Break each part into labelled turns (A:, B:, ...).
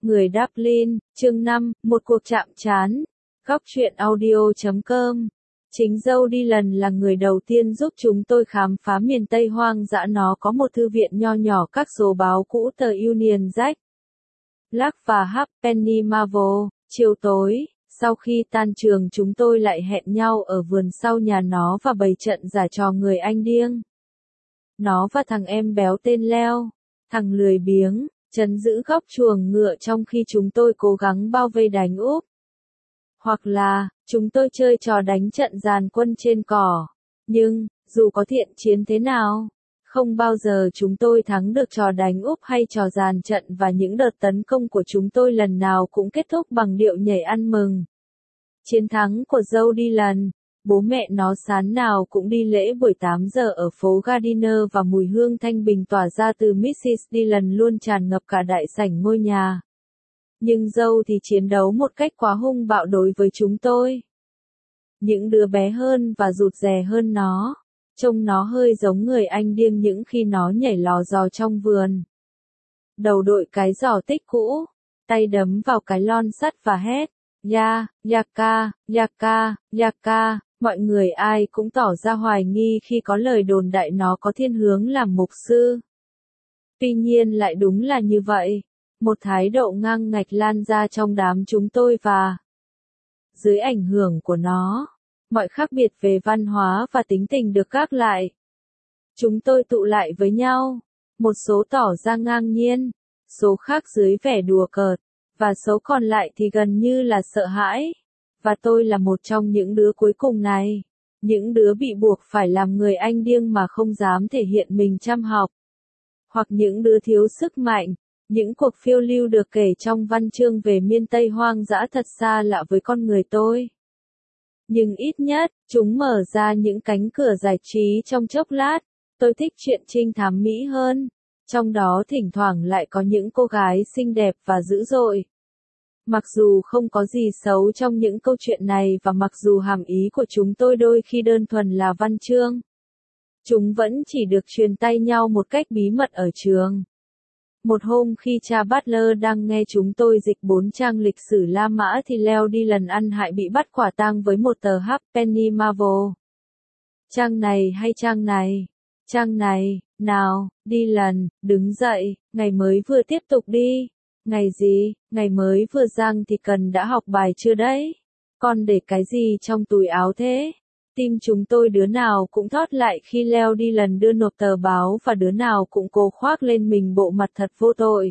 A: Người Dublin, chương 5, một cuộc chạm trán. Góc truyện audio.com. Chính dâu Dylan là người đầu tiên giúp chúng tôi khám phá miền Tây hoang dã. Nó có một thư viện nho nhỏ, các số báo cũ, tờ Union Jack, Black và Halfpenny Marvel. Chiều tối, sau khi tan trường, chúng tôi lại hẹn nhau ở vườn sau nhà nó và bày trận giả trò người anh điên. Nó và thằng em béo tên Leo, thằng lười biếng, trấn giữ góc chuồng ngựa trong khi chúng tôi cố gắng bao vây đánh úp. Hoặc là, chúng tôi chơi trò đánh trận dàn quân trên cỏ. Nhưng, dù có thiện chiến thế nào, không bao giờ chúng tôi thắng được trò đánh úp hay trò dàn trận, và những đợt tấn công của chúng tôi lần nào cũng kết thúc bằng điệu nhảy ăn mừng. Chiến thắng của dâu Dylan. Bố mẹ nó sáng nào cũng đi lễ buổi 8 giờ ở phố Gardiner và mùi hương thanh bình tỏa ra từ Mrs. Dylan luôn tràn ngập cả đại sảnh ngôi nhà. Nhưng dâu thì chiến đấu một cách quá hung bạo đối với chúng tôi. Những đứa bé hơn và rụt rè hơn nó, trông nó hơi giống người anh điên những khi nó nhảy lò dò trong vườn. Đầu đội cái giỏ tích cũ, tay đấm vào cái lon sắt và hét, "Ya, Yaka, Yaka, Yaka." Mọi người ai cũng tỏ ra hoài nghi khi có lời đồn đại nó có thiên hướng làm mục sư. Tuy nhiên lại đúng là như vậy. Một thái độ ngang ngạch lan ra trong đám chúng tôi và dưới ảnh hưởng của nó, mọi khác biệt về văn hóa và tính tình được gác lại. Chúng tôi tụ lại với nhau, một số tỏ ra ngang nhiên, số khác dưới vẻ đùa cợt, và số còn lại thì gần như là sợ hãi. Và tôi là một trong những đứa cuối cùng này, những đứa bị buộc phải làm người anh điên mà không dám thể hiện mình chăm học, hoặc những đứa thiếu sức mạnh. Những cuộc phiêu lưu được kể trong văn chương về miền Tây hoang dã thật xa lạ với con người tôi. Nhưng ít nhất, chúng mở ra những cánh cửa giải trí trong chốc lát. Tôi thích chuyện trinh thám Mỹ hơn, trong đó thỉnh thoảng lại có những cô gái xinh đẹp và dữ dội. Mặc dù không có gì xấu trong những câu chuyện này, và mặc dù hàm ý của chúng tôi đôi khi đơn thuần là văn chương, chúng vẫn chỉ được truyền tay nhau một cách bí mật ở trường. Một hôm khi cha Butler đang nghe chúng tôi dịch 4 trang lịch sử La Mã thì Leo Dylan ăn hại bị bắt quả tang với một tờ Halfpenny Marvel. Trang này hay trang này? Trang này, nào, Dylan, đứng dậy, ngày mới vừa tiếp tục đi. Ngày gì, ngày mới vừa giang thì cần đã học bài chưa đấy? Con để cái gì trong túi áo thế? Tim chúng tôi đứa nào cũng thót lại khi Leo Dylan đưa nộp tờ báo, và đứa nào cũng cố khoác lên mình bộ mặt thật vô tội.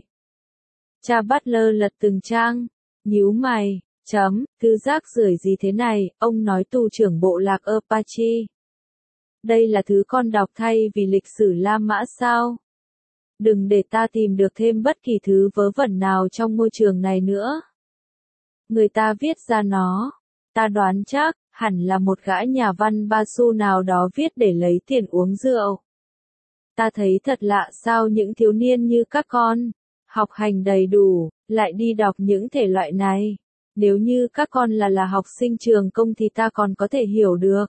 A: Cha Butler lật từng trang, nhíu mày, thứ rác rưởi gì thế này, ông nói tù trưởng bộ lạc Apache. Đây là thứ con đọc thay vì lịch sử La Mã sao? Đừng để ta tìm được thêm bất kỳ thứ vớ vẩn nào trong ngôi trường này nữa. Người ta viết ra nó, ta đoán chắc, hẳn là một gã nhà văn ba xu nào đó viết để lấy tiền uống rượu. Ta thấy thật lạ sao những thiếu niên như các con, học hành đầy đủ, lại đi đọc những thể loại này. Nếu như các con là học sinh trường công thì ta còn có thể hiểu được.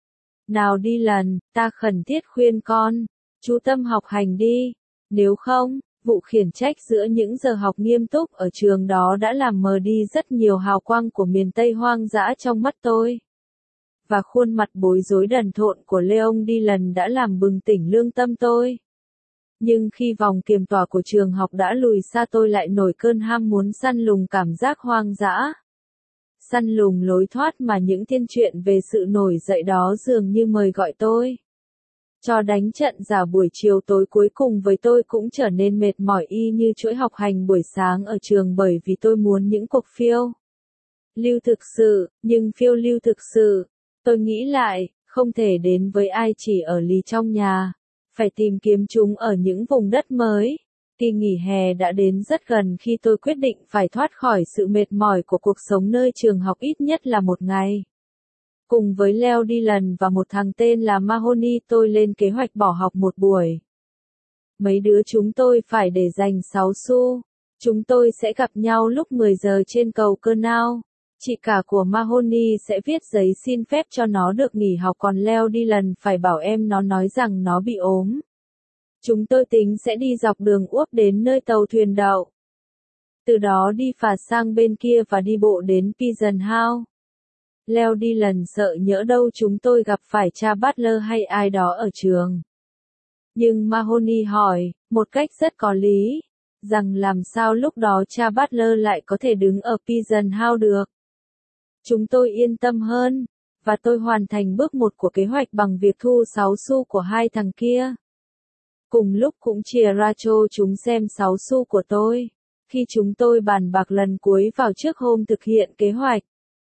A: Nào Dylan, ta khẩn thiết khuyên con, chú tâm học hành đi. Nếu không, vụ khiển trách giữa những giờ học nghiêm túc ở trường đó đã làm mờ đi rất nhiều hào quang của miền Tây hoang dã trong mắt tôi. Và khuôn mặt bối rối đần thộn của Leo Dylan đã làm bừng tỉnh lương tâm tôi. Nhưng khi vòng kiềm tỏa của trường học đã lùi xa, tôi lại nổi cơn ham muốn săn lùng cảm giác hoang dã. Săn lùng lối thoát mà những thiên truyện về sự nổi dậy đó dường như mời gọi tôi. Trò đánh trận giả buổi chiều tối cuối cùng với tôi cũng trở nên mệt mỏi y như chuỗi học hành buổi sáng ở trường, bởi vì tôi muốn những cuộc phiêu lưu thực sự, nhưng phiêu lưu thực sự, tôi nghĩ lại, không thể đến với ai chỉ ở lì trong nhà, phải tìm kiếm chúng ở những vùng đất mới. Kỳ nghỉ hè đã đến rất gần khi tôi quyết định phải thoát khỏi sự mệt mỏi của cuộc sống nơi trường học ít nhất là một ngày. Cùng với Leo Dylan và một thằng tên là Mahoney, tôi lên kế hoạch bỏ học một buổi. Mấy đứa chúng tôi phải để dành 6 xu. Chúng tôi sẽ gặp nhau lúc 10 giờ trên cầu Canal. Chị cả của Mahoney sẽ viết giấy xin phép cho nó được nghỉ học, còn Leo Dylan phải bảo em nó nói rằng nó bị ốm. Chúng tôi tính sẽ đi dọc đường Úc đến nơi tàu thuyền đậu. Từ đó đi phà sang bên kia và đi bộ đến Pigeon House. Leo Dillon sợ nhỡ đâu chúng tôi gặp phải cha Butler hay ai đó ở trường. Nhưng Mahoney hỏi, một cách rất có lý, rằng làm sao lúc đó cha Butler lại có thể đứng ở Pigeon House được. Chúng tôi yên tâm hơn, và tôi hoàn thành bước 1 của kế hoạch bằng việc thu 6 xu của hai thằng kia. Cùng lúc cũng chia ra cho chúng xem 6 xu của tôi, khi chúng tôi bàn bạc lần cuối vào trước hôm thực hiện kế hoạch.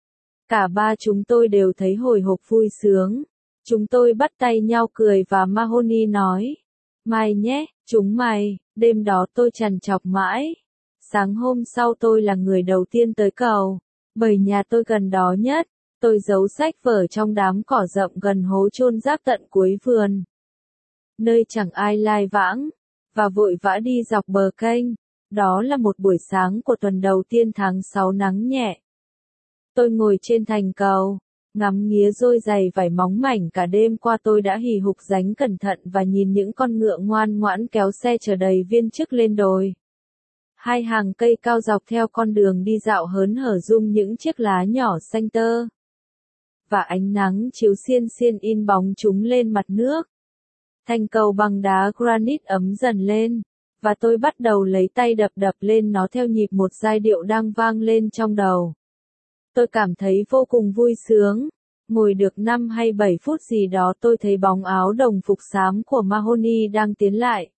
A: Cả ba chúng tôi đều thấy hồi hộp vui sướng. Chúng tôi bắt tay nhau cười và Mahoney nói, mai nhé, chúng mày, đêm đó tôi trằn trọc mãi. Sáng hôm sau tôi là người đầu tiên tới cầu, bởi nhà tôi gần đó nhất. Tôi giấu sách vở trong đám cỏ rậm gần hố chôn rác tận cuối vườn, nơi chẳng ai lai vãng, và vội vã đi dọc bờ kênh. Đó là một buổi sáng của tuần đầu tiên tháng 6 nắng nhẹ. Tôi ngồi trên thành cầu, ngắm nghía đôi giày vải móng mảnh cả đêm qua. Tôi đã hì hục dánh cẩn thận và nhìn những con ngựa ngoan ngoãn kéo xe chở đầy viên chức lên đồi. Hai hàng cây cao dọc theo con đường đi dạo hớn hở rung những chiếc lá nhỏ xanh tơ. Và ánh nắng chiếu xiên xiên in bóng chúng lên mặt nước. Thành cầu bằng đá granite ấm dần lên, và tôi bắt đầu lấy tay đập đập lên nó theo nhịp một giai điệu đang vang lên trong đầu. Tôi cảm thấy vô cùng vui sướng. Ngồi được 5 hay 7 phút gì đó tôi thấy bóng áo đồng phục xám của Mahoney đang tiến lại.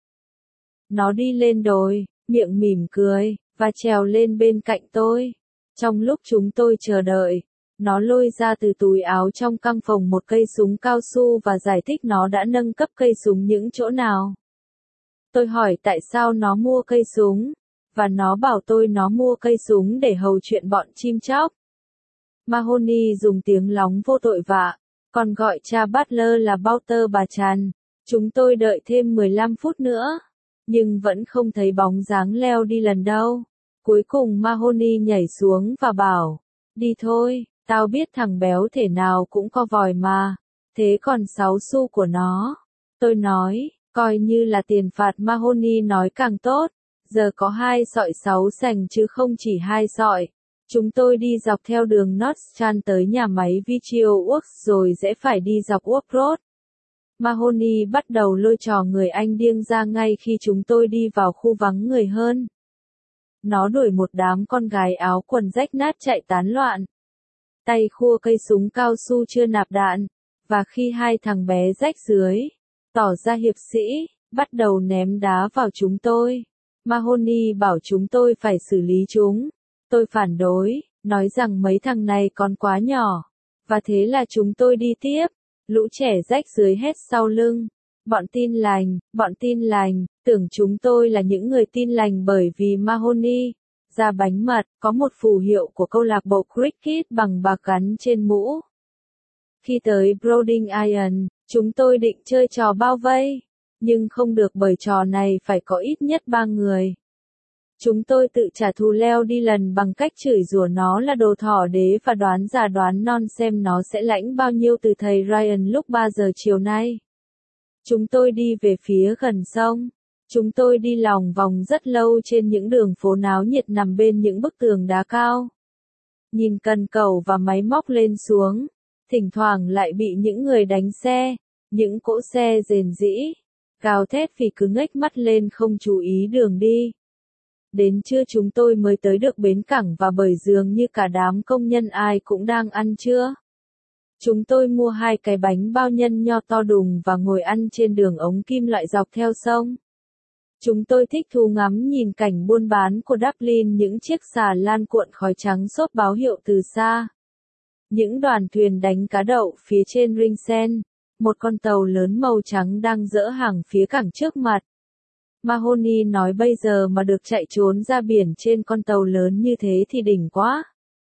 A: Nó đi lên đồi, miệng mỉm cười, và trèo lên bên cạnh tôi. Trong lúc chúng tôi chờ đợi, nó lôi ra từ túi áo trong căng phòng một cây súng cao su và giải thích nó đã nâng cấp cây súng những chỗ nào. Tôi hỏi tại sao nó mua cây súng, và nó bảo tôi nó mua cây súng để hầu chuyện bọn chim chóc. Mahoney dùng tiếng lóng vô tội vạ, còn gọi cha Butler là Bouter bà Tràn. Chúng tôi đợi thêm 15 phút nữa, nhưng vẫn không thấy bóng dáng Leo Dillon đâu. Cuối cùng Mahoney nhảy xuống và bảo, đi thôi, tao biết thằng béo thể nào cũng co vòi mà, thế còn 6 xu của nó. Tôi nói, coi như là tiền phạt. Mahoney nói càng tốt, giờ có 2 sọi 6 sành chứ không chỉ 2 sọi. Chúng tôi đi dọc theo đường North Strand tới nhà máy Vigil Works rồi rẽ phải đi dọc Work Road. Mahoney bắt đầu lôi trò người Anh điên ra ngay khi chúng tôi đi vào khu vắng người hơn. Nó đuổi một đám con gái áo quần rách nát chạy tán loạn. Tay khua cây súng cao su chưa nạp đạn, và khi hai thằng bé rách rưới, tỏ ra hiệp sĩ, bắt đầu ném đá vào chúng tôi. Mahoney bảo chúng tôi phải xử lý chúng. Tôi phản đối, nói rằng mấy thằng này còn quá nhỏ. Và thế là chúng tôi đi tiếp. Lũ trẻ rách rưới hét sau lưng. Bọn tin lành, tưởng chúng tôi là những người tin lành bởi vì Mahoney, ra bánh mật, có một phù hiệu của câu lạc bộ cricket bằng bạc gắn trên mũ. Khi tới Broding Iron, chúng tôi định chơi trò bao vây, nhưng không được bởi trò này phải có ít nhất 3 người. Chúng tôi tự trả thù Leo Dillon bằng cách chửi rủa nó là đồ thỏ đế và đoán già đoán non xem nó sẽ lãnh bao nhiêu từ thầy Ryan lúc 3 giờ chiều nay. Chúng tôi đi về phía gần sông. Chúng tôi đi lòng vòng rất lâu trên những đường phố náo nhiệt nằm bên những bức tường đá cao. Nhìn cần cầu và máy móc lên xuống, thỉnh thoảng lại bị những người đánh xe, những cỗ xe rền rĩ, gào thét vì cứ ngếch mắt lên không chú ý đường đi. Đến trưa chúng tôi mới tới được bến cảng và bởi dường như cả đám công nhân ai cũng đang ăn trưa. Chúng tôi mua 2 cái bánh bao nhân nho to đùng và ngồi ăn trên đường ống kim loại dọc theo sông. Chúng tôi thích thú ngắm nhìn cảnh buôn bán của Dublin, những chiếc xà lan cuộn khói trắng xốp báo hiệu từ xa. Những đoàn thuyền đánh cá đậu phía trên Ringsend, một con tàu lớn màu trắng đang dỡ hàng phía cảng trước mặt. Mahoney nói bây giờ mà được chạy trốn ra biển trên con tàu lớn như thế thì đỉnh quá.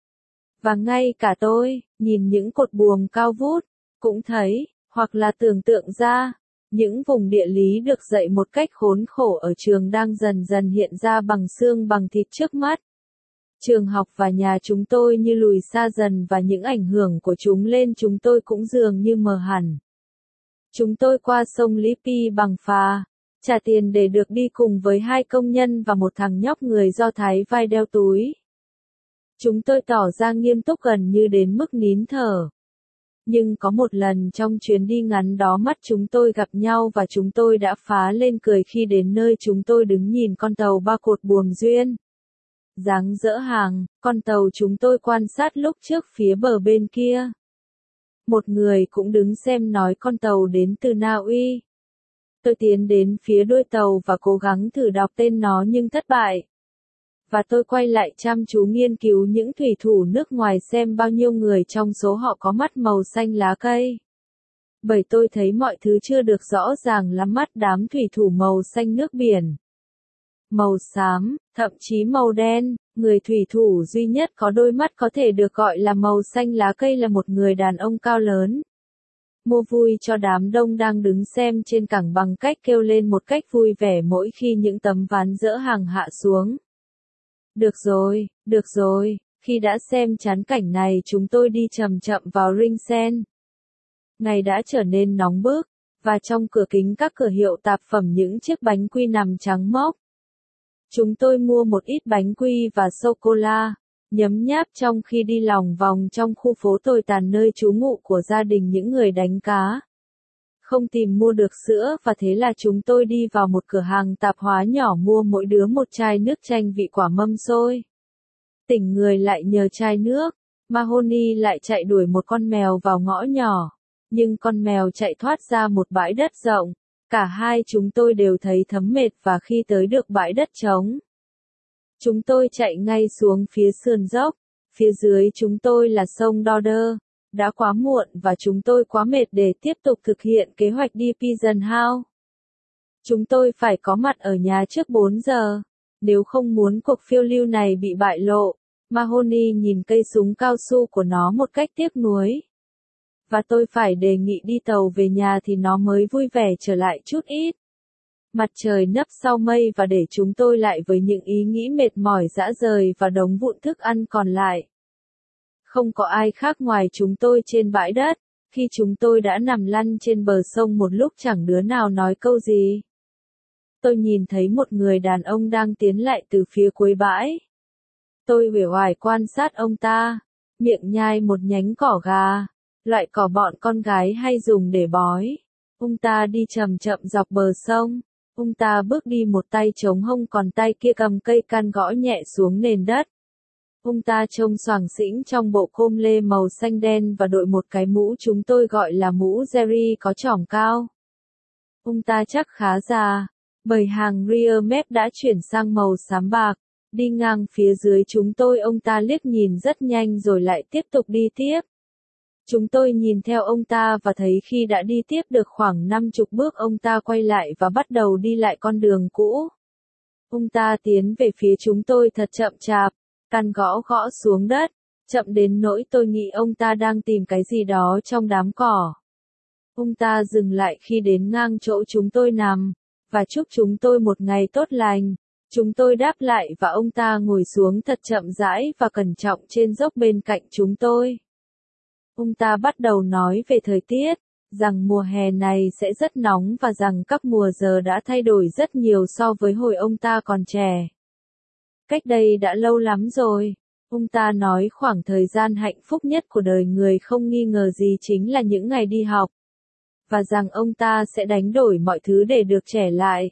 A: Và ngay cả tôi, nhìn những cột buồm cao vút, cũng thấy, hoặc là tưởng tượng ra, những vùng địa lý được dạy một cách khốn khổ ở trường đang dần dần hiện ra bằng xương bằng thịt trước mắt. Trường học và nhà chúng tôi như lùi xa dần và những ảnh hưởng của chúng lên chúng tôi cũng dường như mờ hẳn. Chúng tôi qua sông Liffey bằng phà, trả tiền để được đi cùng với 2 công nhân và một thằng nhóc người Do Thái vai đeo túi. Chúng tôi tỏ ra nghiêm túc gần như đến mức nín thở. Nhưng có một lần trong chuyến đi ngắn đó mắt chúng tôi gặp nhau và chúng tôi đã phá lên cười khi đến nơi chúng tôi đứng nhìn con tàu 3 cột buồm duyên. Dáng dỡ hàng, con tàu chúng tôi quan sát lúc trước phía bờ bên kia. Một người cũng đứng xem nói con tàu đến từ Na Uy. Tôi tiến đến phía đuôi tàu và cố gắng thử đọc tên nó nhưng thất bại. Và tôi quay lại chăm chú nghiên cứu những thủy thủ nước ngoài xem bao nhiêu người trong số họ có mắt màu xanh lá cây. Bởi tôi thấy mọi thứ chưa được rõ ràng lắm mắt đám thủy thủ màu xanh nước biển. Màu xám, thậm chí màu đen, người thủy thủ duy nhất có đôi mắt có thể được gọi là màu xanh lá cây là một người đàn ông cao lớn. Mua vui cho đám đông đang đứng xem trên cảng bằng cách kêu lên một cách vui vẻ mỗi khi những tấm ván dỡ hàng hạ xuống. Được rồi, khi đã xem chán cảnh này chúng tôi đi chậm chậm vào Ringsen. Ngày đã trở nên nóng bức, và trong cửa kính các cửa hiệu tạp phẩm những chiếc bánh quy nằm trắng mốc. Chúng tôi mua một ít bánh quy và sô-cô-la, nhấm nháp trong khi đi lòng vòng trong khu phố tồi tàn nơi trú ngụ của gia đình những người đánh cá. Không tìm mua được sữa và thế là chúng tôi đi vào một cửa hàng tạp hóa nhỏ mua mỗi đứa một chai nước chanh vị quả mâm xôi. Tỉnh người lại nhờ chai nước, Mahoney lại chạy đuổi một con mèo vào ngõ nhỏ, nhưng con mèo chạy thoát ra một bãi đất rộng. Cả hai chúng tôi đều thấy thấm mệt và khi tới được bãi đất trống, chúng tôi chạy ngay xuống phía sườn dốc, phía dưới chúng tôi là sông Dodder. Đã quá muộn và chúng tôi quá mệt để tiếp tục thực hiện kế hoạch đi Pigeon House. Chúng tôi phải có mặt ở nhà trước 4 giờ, nếu không muốn cuộc phiêu lưu này bị bại lộ. Mahoney nhìn cây súng cao su của nó một cách tiếc nuối. Và tôi phải đề nghị đi tàu về nhà thì nó mới vui vẻ trở lại chút ít. Mặt trời nấp sau mây và để chúng tôi lại với những ý nghĩ mệt mỏi rã rời và đống vụn thức ăn còn lại. Không có ai khác ngoài chúng tôi trên bãi đất, khi chúng tôi đã nằm lăn trên bờ sông một lúc chẳng đứa nào nói câu gì. Tôi nhìn thấy một người đàn ông đang tiến lại từ phía cuối bãi. Tôi uể oải quan sát ông ta, miệng nhai một nhánh cỏ gà, loại cỏ bọn con gái hay dùng để bói. Ông ta đi chậm chậm dọc bờ sông, ông ta bước đi một tay chống hông còn tay kia cầm cây can gõ nhẹ xuống nền đất. Ông ta trông xoàng xĩnh trong bộ com lê màu xanh đen và đội một cái mũ chúng tôi gọi là mũ Jerry có chỏm cao. Ông ta chắc khá già, bởi hàng rear mép đã chuyển sang màu xám bạc. Đi ngang phía dưới chúng tôi ông ta liếc nhìn rất nhanh rồi lại tiếp tục đi tiếp. Chúng tôi nhìn theo ông ta và thấy khi đã đi tiếp được khoảng 50 bước ông ta quay lại và bắt đầu đi lại con đường cũ. Ông ta tiến về phía chúng tôi thật chậm chạp, can gõ gõ xuống đất, chậm đến nỗi tôi nghĩ ông ta đang tìm cái gì đó trong đám cỏ. Ông ta dừng lại khi đến ngang chỗ chúng tôi nằm, và chúc chúng tôi một ngày tốt lành. Chúng tôi đáp lại và ông ta ngồi xuống thật chậm rãi và cẩn trọng trên dốc bên cạnh chúng tôi. Ông ta bắt đầu nói về thời tiết, rằng mùa hè này sẽ rất nóng và rằng các mùa giờ đã thay đổi rất nhiều so với hồi ông ta còn trẻ. Cách đây đã lâu lắm rồi, ông ta nói khoảng thời gian hạnh phúc nhất của đời người không nghi ngờ gì chính là những ngày đi học. Và rằng ông ta sẽ đánh đổi mọi thứ để được trẻ lại.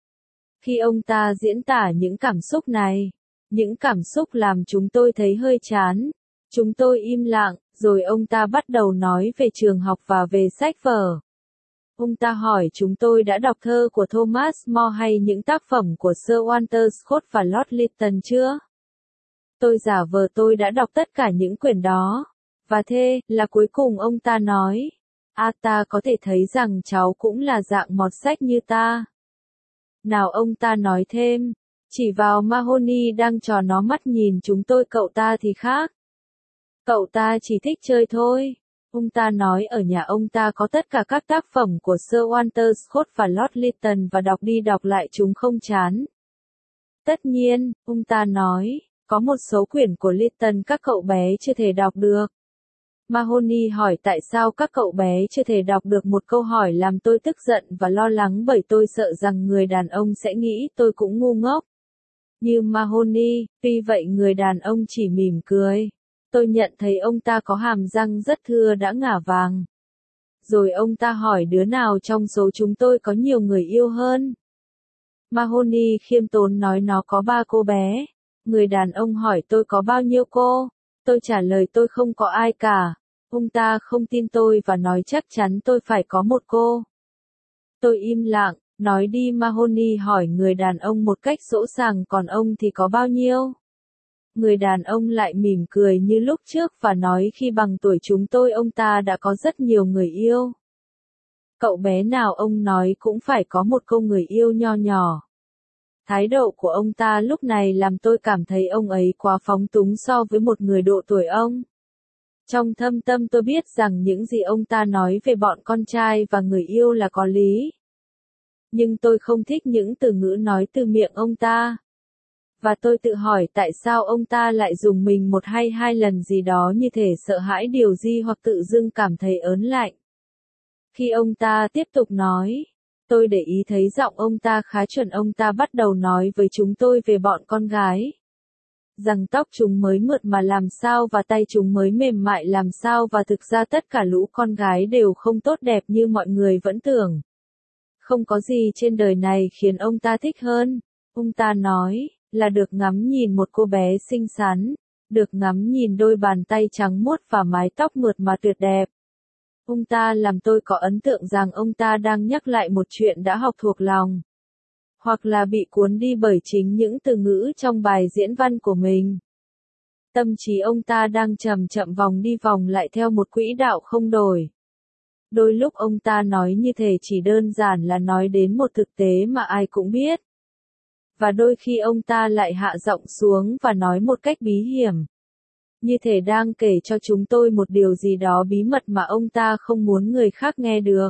A: Khi ông ta diễn tả những cảm xúc này, những cảm xúc làm chúng tôi thấy hơi chán. Chúng tôi im lặng, rồi ông ta bắt đầu nói về trường học và về sách vở. Ông ta hỏi chúng tôi đã đọc thơ của Thomas More hay những tác phẩm của Sir Walter Scott và Lord Lytton chưa? Tôi giả vờ tôi đã đọc tất cả những quyển đó. Và thế là cuối cùng ông ta nói, ta có thể thấy rằng cháu cũng là dạng mọt sách như ta. Nào ông ta nói thêm, chỉ vào Mahoney đang trò nó mắt nhìn chúng tôi cậu ta thì khác. Cậu ta chỉ thích chơi thôi. Ông ta nói ở nhà ông ta có tất cả các tác phẩm của Sir Walter Scott và Lord Lytton và đọc đi đọc lại chúng không chán. Tất nhiên, ông ta nói, có một số quyển của Lytton các cậu bé chưa thể đọc được. Mahoney hỏi tại sao các cậu bé chưa thể đọc được một câu hỏi làm tôi tức giận và lo lắng bởi tôi sợ rằng người đàn ông sẽ nghĩ tôi cũng ngu ngốc. Như Mahoney, tuy vậy người đàn ông chỉ mỉm cười. Tôi nhận thấy ông ta có hàm răng rất thưa đã ngả vàng. Rồi ông ta hỏi đứa nào trong số chúng tôi có nhiều người yêu hơn. Mahoney khiêm tốn nói nó có 3 cô bé. Người đàn ông hỏi tôi có bao nhiêu cô. Tôi trả lời tôi không có ai cả. Ông ta không tin tôi và nói chắc chắn tôi phải có một cô. Tôi im lặng, nói đi. Mahoney hỏi người đàn ông một cách dỗ dàng còn ông thì có bao nhiêu? Người đàn ông lại mỉm cười như lúc trước và nói khi bằng tuổi chúng tôi ông ta đã có rất nhiều người yêu. Cậu bé nào ông nói cũng phải có một cô người yêu nho nhỏ. Thái độ của ông ta lúc này làm tôi cảm thấy ông ấy quá phóng túng so với một người độ tuổi ông. Trong thâm tâm tôi biết rằng những gì ông ta nói về bọn con trai và người yêu là có lý. Nhưng tôi không thích những từ ngữ nói từ miệng ông ta. Và tôi tự hỏi tại sao ông ta lại dùng mình một hay 2 lần gì đó như thể sợ hãi điều gì hoặc tự dưng cảm thấy ớn lạnh. Khi ông ta tiếp tục nói, tôi để ý thấy giọng ông ta khá chuẩn. Ông ta bắt đầu nói với chúng tôi về bọn con gái. Rằng tóc chúng mới mượt mà làm sao và tay chúng mới mềm mại làm sao và thực ra tất cả lũ con gái đều không tốt đẹp như mọi người vẫn tưởng. Không có gì trên đời này khiến ông ta thích hơn. Ông ta nói, là được ngắm nhìn một cô bé xinh xắn, được ngắm nhìn đôi bàn tay trắng muốt và mái tóc mượt mà tuyệt đẹp. Ông ta làm tôi có ấn tượng rằng ông ta đang nhắc lại một chuyện đã học thuộc lòng. Hoặc là bị cuốn đi bởi chính những từ ngữ trong bài diễn văn của mình. Tâm trí ông ta đang chậm chậm vòng đi vòng lại theo một quỹ đạo không đổi. Đôi lúc ông ta nói như thể chỉ đơn giản là nói đến một thực tế mà ai cũng biết. Và đôi khi ông ta lại hạ giọng xuống và nói một cách bí hiểm. Như thể đang kể cho chúng tôi một điều gì đó bí mật mà ông ta không muốn người khác nghe được.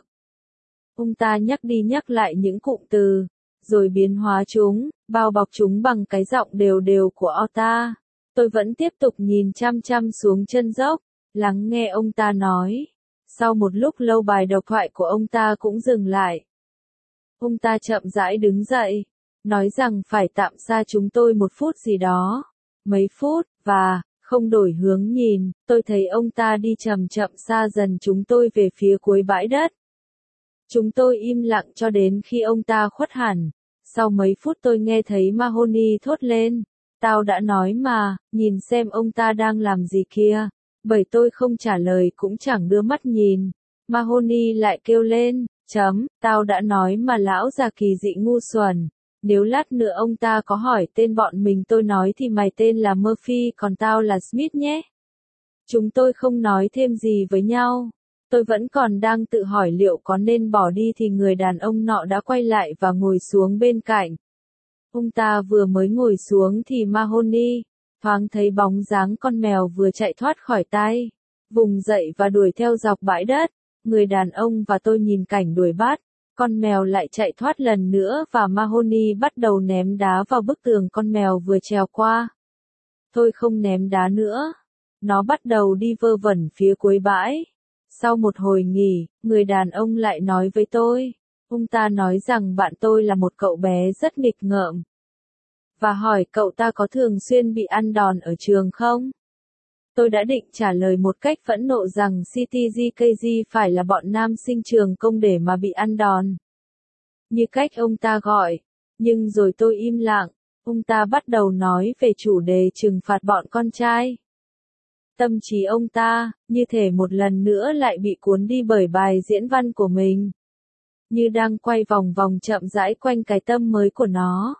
A: Ông ta nhắc đi nhắc lại những cụm từ, rồi biến hóa chúng, bao bọc chúng bằng cái giọng đều đều của ông ta. Tôi vẫn tiếp tục nhìn chăm chăm xuống chân dốc, lắng nghe ông ta nói. Sau một lúc lâu bài độc thoại của ông ta cũng dừng lại. Ông ta chậm rãi đứng dậy, nói rằng phải tạm xa chúng tôi một phút gì đó. Mấy phút, và, không đổi hướng nhìn, tôi thấy ông ta đi chậm chậm xa dần chúng tôi về phía cuối bãi đất. Chúng tôi im lặng cho đến khi ông ta khuất hẳn. Sau mấy phút tôi nghe thấy Mahoney thốt lên. Tao đã nói mà, nhìn xem ông ta đang làm gì kia. Bởi tôi không trả lời cũng chẳng đưa mắt nhìn. Mahoney lại kêu lên, tao đã nói mà lão già kỳ dị ngu xuẩn. Nếu lát nữa ông ta có hỏi tên bọn mình tôi nói thì mày tên là Murphy còn tao là Smith nhé. Chúng tôi không nói thêm gì với nhau. Tôi vẫn còn đang tự hỏi liệu có nên bỏ đi thì người đàn ông nọ đã quay lại và ngồi xuống bên cạnh. Ông ta vừa mới ngồi xuống thì Mahoney thoáng thấy bóng dáng con mèo vừa chạy thoát khỏi tay, vùng dậy và đuổi theo dọc bãi đất. Người đàn ông và tôi nhìn cảnh đuổi bắt. Con mèo lại chạy thoát lần nữa và Mahoney bắt đầu ném đá vào bức tường con mèo vừa trèo qua. Tôi không ném đá nữa. Nó bắt đầu đi vơ vẩn phía cuối bãi. Sau một hồi nghỉ, người đàn ông lại nói với tôi. Ông ta nói rằng bạn tôi là một cậu bé rất nghịch ngợm. Và hỏi cậu ta có thường xuyên bị ăn đòn ở trường không? Tôi đã định trả lời một cách phẫn nộ rằng CTGKG phải là bọn nam sinh trường công để mà bị ăn đòn. Như cách ông ta gọi. Nhưng rồi tôi im lặng. Ông ta bắt đầu nói về chủ đề trừng phạt bọn con trai. Tâm trí ông ta, như thể một lần nữa lại bị cuốn đi bởi bài diễn văn của mình. Như đang quay vòng vòng chậm rãi quanh cái tâm mới của nó.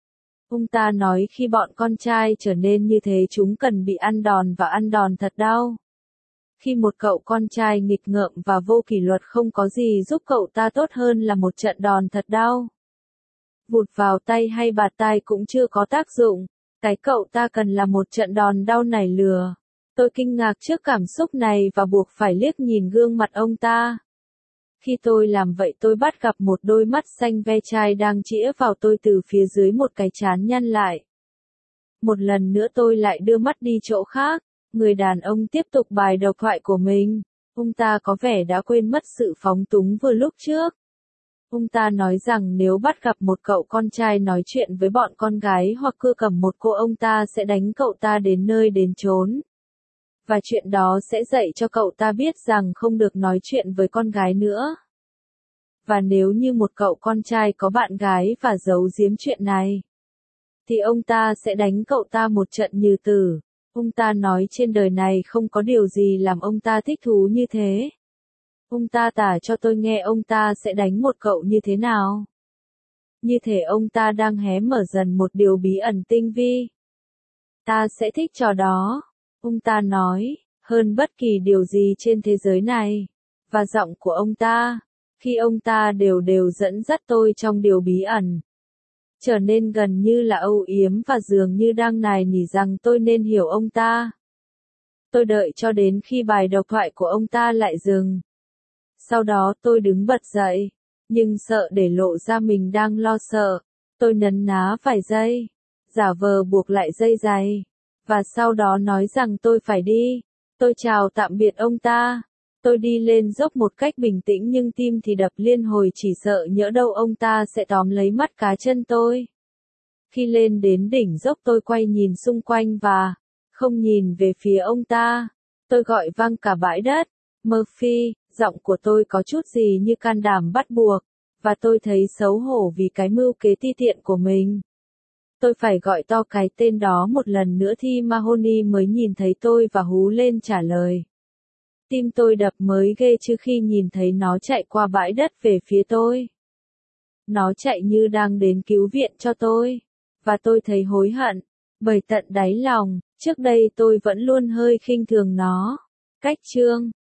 A: Ông ta nói khi bọn con trai trở nên như thế chúng cần bị ăn đòn và ăn đòn thật đau. Khi một cậu con trai nghịch ngợm và vô kỷ luật không có gì giúp cậu ta tốt hơn là một trận đòn thật đau. Vụt vào tay hay bạt tai cũng chưa có tác dụng. Cái cậu ta cần là một trận đòn đau nảy lửa. Tôi kinh ngạc trước cảm xúc này và buộc phải liếc nhìn gương mặt ông ta. Khi tôi làm vậy tôi bắt gặp một đôi mắt xanh ve chai đang chĩa vào tôi từ phía dưới một cái trán nhăn lại. Một lần nữa tôi lại đưa mắt đi chỗ khác. Người đàn ông tiếp tục bài độc thoại của mình. Ông ta có vẻ đã quên mất sự phóng túng vừa lúc trước. Ông ta nói rằng nếu bắt gặp một cậu con trai nói chuyện với bọn con gái hoặc cưa cầm một cô, ông ta sẽ đánh cậu ta đến nơi đến chốn. Và chuyện đó sẽ dạy cho cậu ta biết rằng không được nói chuyện với con gái nữa. Và nếu như một cậu con trai có bạn gái và giấu giếm chuyện này, thì ông ta sẽ đánh cậu ta một trận như tử. Ông ta nói trên đời này không có điều gì làm ông ta thích thú như thế. Ông ta tả cho tôi nghe ông ta sẽ đánh một cậu như thế nào. Như thể ông ta đang hé mở dần một điều bí ẩn tinh vi. Ta sẽ thích trò đó. Ông ta nói, hơn bất kỳ điều gì trên thế giới này. Và giọng của ông ta, khi ông ta đều đều dẫn dắt tôi trong điều bí ẩn, trở nên gần như là âu yếm và dường như đang nài nỉ rằng tôi nên hiểu ông ta. Tôi đợi cho đến khi bài độc thoại của ông ta lại dừng. Sau đó tôi đứng bật dậy, nhưng sợ để lộ ra mình đang lo sợ. Tôi nấn ná vài giây, giả vờ buộc lại dây giày, và sau đó nói rằng tôi phải đi. Tôi chào tạm biệt ông ta. Tôi đi lên dốc một cách bình tĩnh nhưng tim thì đập liên hồi, chỉ sợ nhỡ đâu ông ta sẽ tóm lấy mắt cá chân tôi. Khi lên đến đỉnh dốc tôi quay nhìn xung quanh và không nhìn về phía ông ta. Tôi gọi vang cả bãi đất. Murphy, giọng của tôi có chút gì như can đảm bắt buộc, và tôi thấy xấu hổ vì cái mưu kế ti tiện của mình. Tôi phải gọi to cái tên đó một lần nữa thì Mahoney mới nhìn thấy tôi và hú lên trả lời. Tim tôi đập mới ghê chứ khi nhìn thấy nó chạy qua bãi đất về phía tôi. Nó chạy như đang đến cứu viện cho tôi. Và tôi thấy hối hận, bởi tận đáy lòng, trước đây tôi vẫn luôn hơi khinh thường nó. Cách chương